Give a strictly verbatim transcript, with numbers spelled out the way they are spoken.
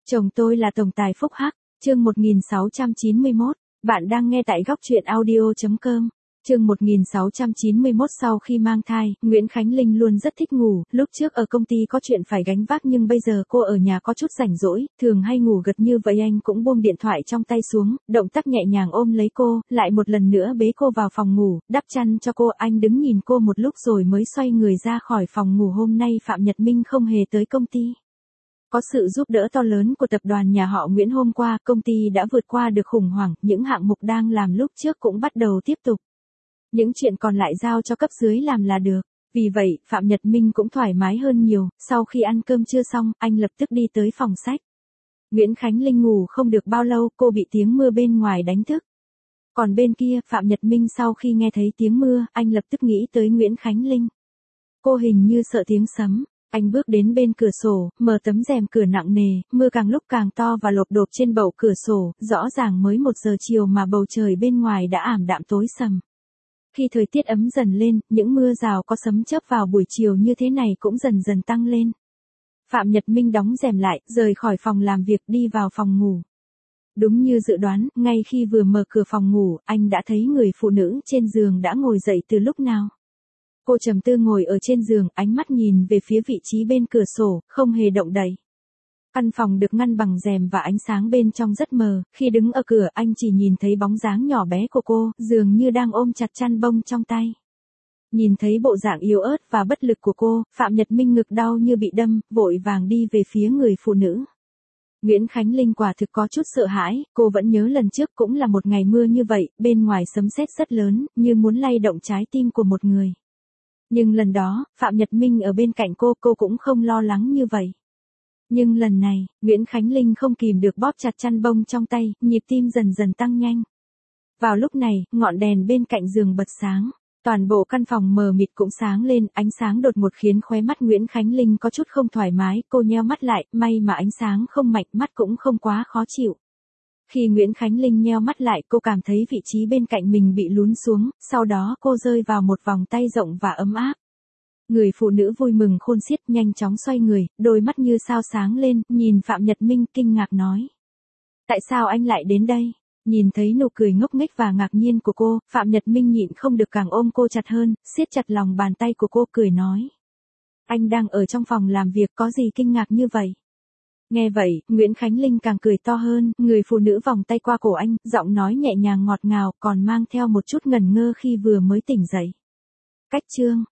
Chồng tôi là tổng tài phúc hắc, chương một nghìn sáu trăm chín mươi mốt, bạn đang nghe tại góc truyện audio.com. Chương một nghìn sáu trăm chín mươi mốt Sau khi mang thai, Nguyễn Khánh Linh luôn rất thích ngủ, lúc trước ở công ty có chuyện phải gánh vác nhưng bây giờ cô ở nhà có chút rảnh rỗi, thường hay ngủ gật như vậy anh cũng buông điện thoại trong tay xuống, động tác nhẹ nhàng ôm lấy cô, lại một lần nữa bế cô vào phòng ngủ, đắp chăn cho cô, anh đứng nhìn cô một lúc rồi mới xoay người ra khỏi phòng ngủ. Hôm nay Phạm Nhật Minh không hề tới công ty. Có sự giúp đỡ to lớn của tập đoàn nhà họ Nguyễn hôm qua, công ty đã vượt qua được khủng hoảng, những hạng mục đang làm lúc trước cũng bắt đầu tiếp tục. Những chuyện còn lại giao cho cấp dưới làm là được. Vì vậy, Phạm Nhật Minh cũng thoải mái hơn nhiều, sau khi ăn cơm trưa xong, anh lập tức đi tới phòng sách. Nguyễn Khánh Linh ngủ không được bao lâu, cô bị tiếng mưa bên ngoài đánh thức. Còn bên kia, Phạm Nhật Minh sau khi nghe thấy tiếng mưa, anh lập tức nghĩ tới Nguyễn Khánh Linh. Cô hình như sợ tiếng sấm. Anh bước đến bên cửa sổ, mở tấm rèm cửa nặng nề, mưa càng lúc càng to và lộp độp trên bậu cửa sổ, rõ ràng mới một giờ chiều mà bầu trời bên ngoài đã ảm đạm tối sầm. Khi thời tiết ấm dần lên, những mưa rào có sấm chớp vào buổi chiều như thế này cũng dần dần tăng lên. Phạm Nhật Minh đóng rèm lại, rời khỏi phòng làm việc đi vào phòng ngủ. Đúng như dự đoán, ngay khi vừa mở cửa phòng ngủ, anh đã thấy người phụ nữ trên giường đã ngồi dậy từ lúc nào. Cô trầm tư ngồi ở trên giường, ánh mắt nhìn về phía vị trí bên cửa sổ, không hề động đậy. Căn phòng được ngăn bằng rèm và ánh sáng bên trong rất mờ, khi đứng ở cửa anh chỉ nhìn thấy bóng dáng nhỏ bé của cô, dường như đang ôm chặt chăn bông trong tay. Nhìn thấy bộ dạng yếu ớt và bất lực của cô, Phạm Nhật Minh ngực đau như bị đâm, vội vàng đi về phía người phụ nữ. Nguyễn Khánh Linh quả thực có chút sợ hãi, cô vẫn nhớ lần trước cũng là một ngày mưa như vậy, bên ngoài sấm sét rất lớn, như muốn lay động trái tim của một người. Nhưng lần đó, Phạm Nhật Minh ở bên cạnh cô, cô cũng không lo lắng như vậy. Nhưng lần này, Nguyễn Khánh Linh không kìm được bóp chặt chăn bông trong tay, nhịp tim dần dần tăng nhanh. Vào lúc này, ngọn đèn bên cạnh giường bật sáng. Toàn bộ căn phòng mờ mịt cũng sáng lên, ánh sáng đột ngột khiến khóe mắt Nguyễn Khánh Linh có chút không thoải mái, cô nheo mắt lại, may mà ánh sáng không mạnh, mắt cũng không quá khó chịu. Khi Nguyễn Khánh Linh nheo mắt lại, cô cảm thấy vị trí bên cạnh mình bị lún xuống, sau đó cô rơi vào một vòng tay rộng và ấm áp. Người phụ nữ vui mừng khôn xiết, nhanh chóng xoay người, đôi mắt như sao sáng lên, nhìn Phạm Nhật Minh kinh ngạc nói. Tại sao anh lại đến đây? Nhìn thấy nụ cười ngốc nghếch và ngạc nhiên của cô, Phạm Nhật Minh nhịn không được càng ôm cô chặt hơn, siết chặt lòng bàn tay của cô, cười nói. Anh đang ở trong phòng làm việc, có gì kinh ngạc như vậy? Nghe vậy, Nguyễn Khánh Linh càng cười to hơn, người phụ nữ vòng tay qua cổ anh, giọng nói nhẹ nhàng ngọt ngào, còn mang theo một chút ngẩn ngơ khi vừa mới tỉnh dậy. Cách chương